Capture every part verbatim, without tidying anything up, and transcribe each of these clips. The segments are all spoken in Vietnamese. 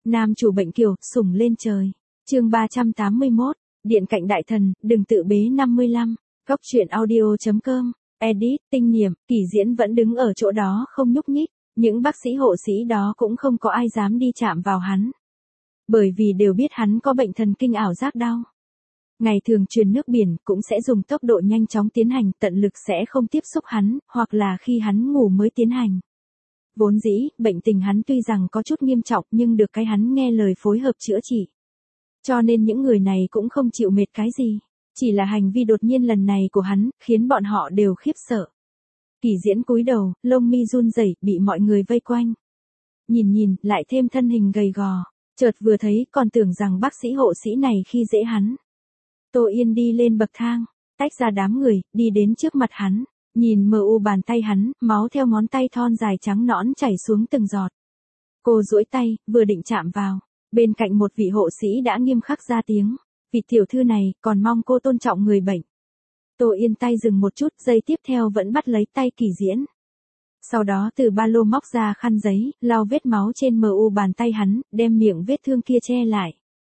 Nam chủ bệnh kiều, sủng lên trời. Chương ba trăm tám mươi mốt, Điện cạnh đại thần, đừng tự bế năm mươi lăm. Góc truyện audio.com. Edit, tinh niệm, Kỳ Diễn vẫn đứng ở chỗ đó không nhúc nhích, những bác sĩ hộ sĩ đó cũng không có ai dám đi chạm vào hắn. Bởi vì đều biết hắn có bệnh thần kinh ảo giác đau. Ngày thường truyền nước biển cũng sẽ dùng tốc độ nhanh chóng tiến hành, tận lực sẽ không tiếp xúc hắn, hoặc là khi hắn ngủ mới tiến hành. Vốn dĩ, bệnh tình hắn tuy rằng có chút nghiêm trọng nhưng được cái hắn nghe lời phối hợp chữa trị. Cho nên những người này cũng không chịu mệt cái gì. Chỉ là hành vi đột nhiên lần này của hắn, khiến bọn họ đều khiếp sợ. Kỳ Diễn cúi đầu, lông mi run rẩy, bị mọi người vây quanh. Nhìn nhìn, lại thêm thân hình gầy gò. Chợt vừa thấy, còn tưởng rằng bác sĩ hộ sĩ này khi dễ hắn. Tô Yên đi lên bậc thang, tách ra đám người, đi đến trước mặt hắn. Nhìn mờ u bàn tay hắn, máu theo ngón tay thon dài trắng nõn chảy xuống từng giọt. Cô duỗi tay, vừa định chạm vào. Bên cạnh một vị hộ sĩ đã nghiêm khắc ra tiếng. Vị tiểu thư này, còn mong cô tôn trọng người bệnh. Tô Yên tay dừng một chút, giây tiếp theo vẫn bắt lấy tay Kỳ Diễn. Sau đó từ ba lô móc ra khăn giấy, lau vết máu trên mờ u bàn tay hắn, đem miệng vết thương kia che lại.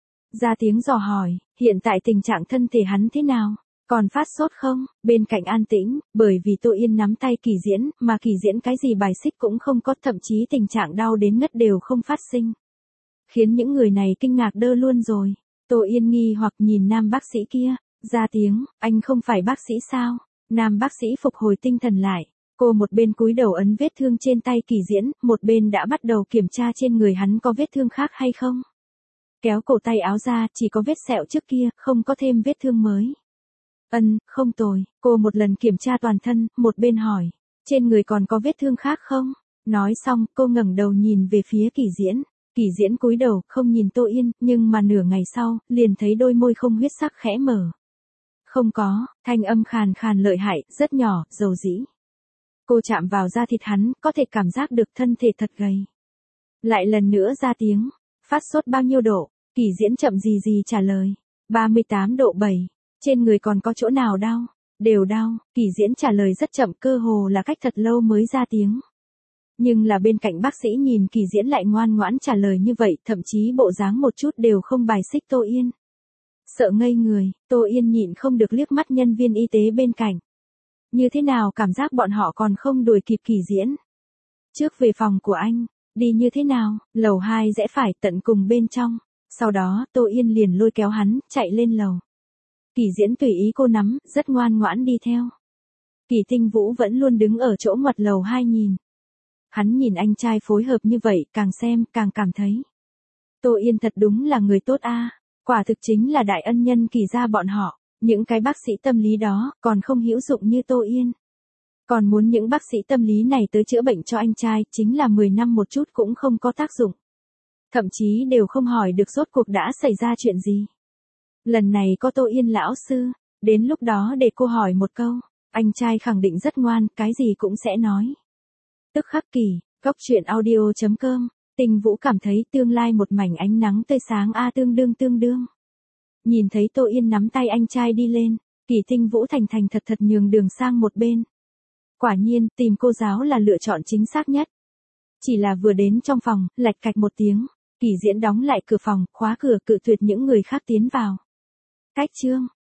Ra tiếng dò hỏi, hiện tại tình trạng thân thể hắn thế nào? Còn phát sốt không? Bên cạnh an tĩnh, bởi vì Tô Yên nắm tay Kỳ Diễn, mà Kỳ Diễn cái gì bài xích cũng không có, thậm chí tình trạng đau đến ngất đều không phát sinh. Khiến những người này kinh ngạc đơ luôn rồi. Tô Yên nghi hoặc nhìn nam bác sĩ kia, ra tiếng, anh không phải bác sĩ sao? Nam bác sĩ phục hồi tinh thần lại, cô một bên cúi đầu ấn vết thương trên tay Kỳ Diễn, một bên đã bắt đầu kiểm tra trên người hắn có vết thương khác hay không. Kéo cổ tay áo ra, chỉ có vết sẹo trước kia, không có thêm vết thương mới. Ân, không tồi, cô một lần kiểm tra toàn thân, một bên hỏi, trên người còn có vết thương khác không? Nói xong, cô ngẩng đầu nhìn về phía Kỳ Diễn. Kỳ Diễn cúi đầu, không nhìn Tô Yên, nhưng mà nửa ngày sau, liền thấy đôi môi không huyết sắc khẽ mở. Không có, thanh âm khàn khàn lợi hại, rất nhỏ, dầu dĩ. Cô chạm vào da thịt hắn, có thể cảm giác được thân thể thật gầy. Lại lần nữa ra tiếng, phát sốt bao nhiêu độ? Kỳ Diễn chậm gì gì trả lời, ba mươi tám độ bảy. Trên người còn có chỗ nào đau? Đều đau. Kỳ Diễn trả lời rất chậm, cơ hồ là cách thật lâu mới ra tiếng. Nhưng là bên cạnh bác sĩ nhìn Kỳ Diễn lại ngoan ngoãn trả lời như vậy, thậm chí bộ dáng một chút đều không bài xích Tô Yên. Sợ ngây người, Tô Yên nhịn không được liếc mắt nhân viên y tế bên cạnh. Như thế nào cảm giác bọn họ còn không đuổi kịp Kỳ Diễn? Trước về phòng của anh, đi như thế nào? Lầu hai rẽ phải, tận cùng bên trong. Sau đó, Tô Yên liền lôi kéo hắn, chạy lên lầu. Kỳ Diễn tùy ý cô nắm, rất ngoan ngoãn đi theo. Kỳ Tinh Vũ vẫn luôn đứng ở chỗ ngoặt lầu hai nhìn. Hắn nhìn anh trai phối hợp như vậy, càng xem, càng cảm thấy. Tô Yên thật đúng là người tốt a, quả thực chính là đại ân nhân Kỳ gia bọn họ. Những cái bác sĩ tâm lý đó, còn không hữu dụng như Tô Yên. Còn muốn những bác sĩ tâm lý này tới chữa bệnh cho anh trai, chính là mười năm một chút cũng không có tác dụng. Thậm chí đều không hỏi được rốt cuộc đã xảy ra chuyện gì. Lần này có Tô Yên lão sư, đến lúc đó để cô hỏi một câu, anh trai khẳng định rất ngoan, cái gì cũng sẽ nói. Tức khắc Kỳ, góc truyện audio.com, Tinh Vũ cảm thấy tương lai một mảnh ánh nắng tươi sáng a tương đương tương đương. Nhìn thấy Tô Yên nắm tay anh trai đi lên, Kỳ Tinh Vũ thành thành thật thật nhường đường sang một bên. Quả nhiên, tìm cô giáo là lựa chọn chính xác nhất. Chỉ là vừa đến trong phòng, lạch cạch một tiếng, Kỳ Diễn đóng lại cửa phòng, khóa cửa, cự tuyệt những người khác tiến vào. Cách chương,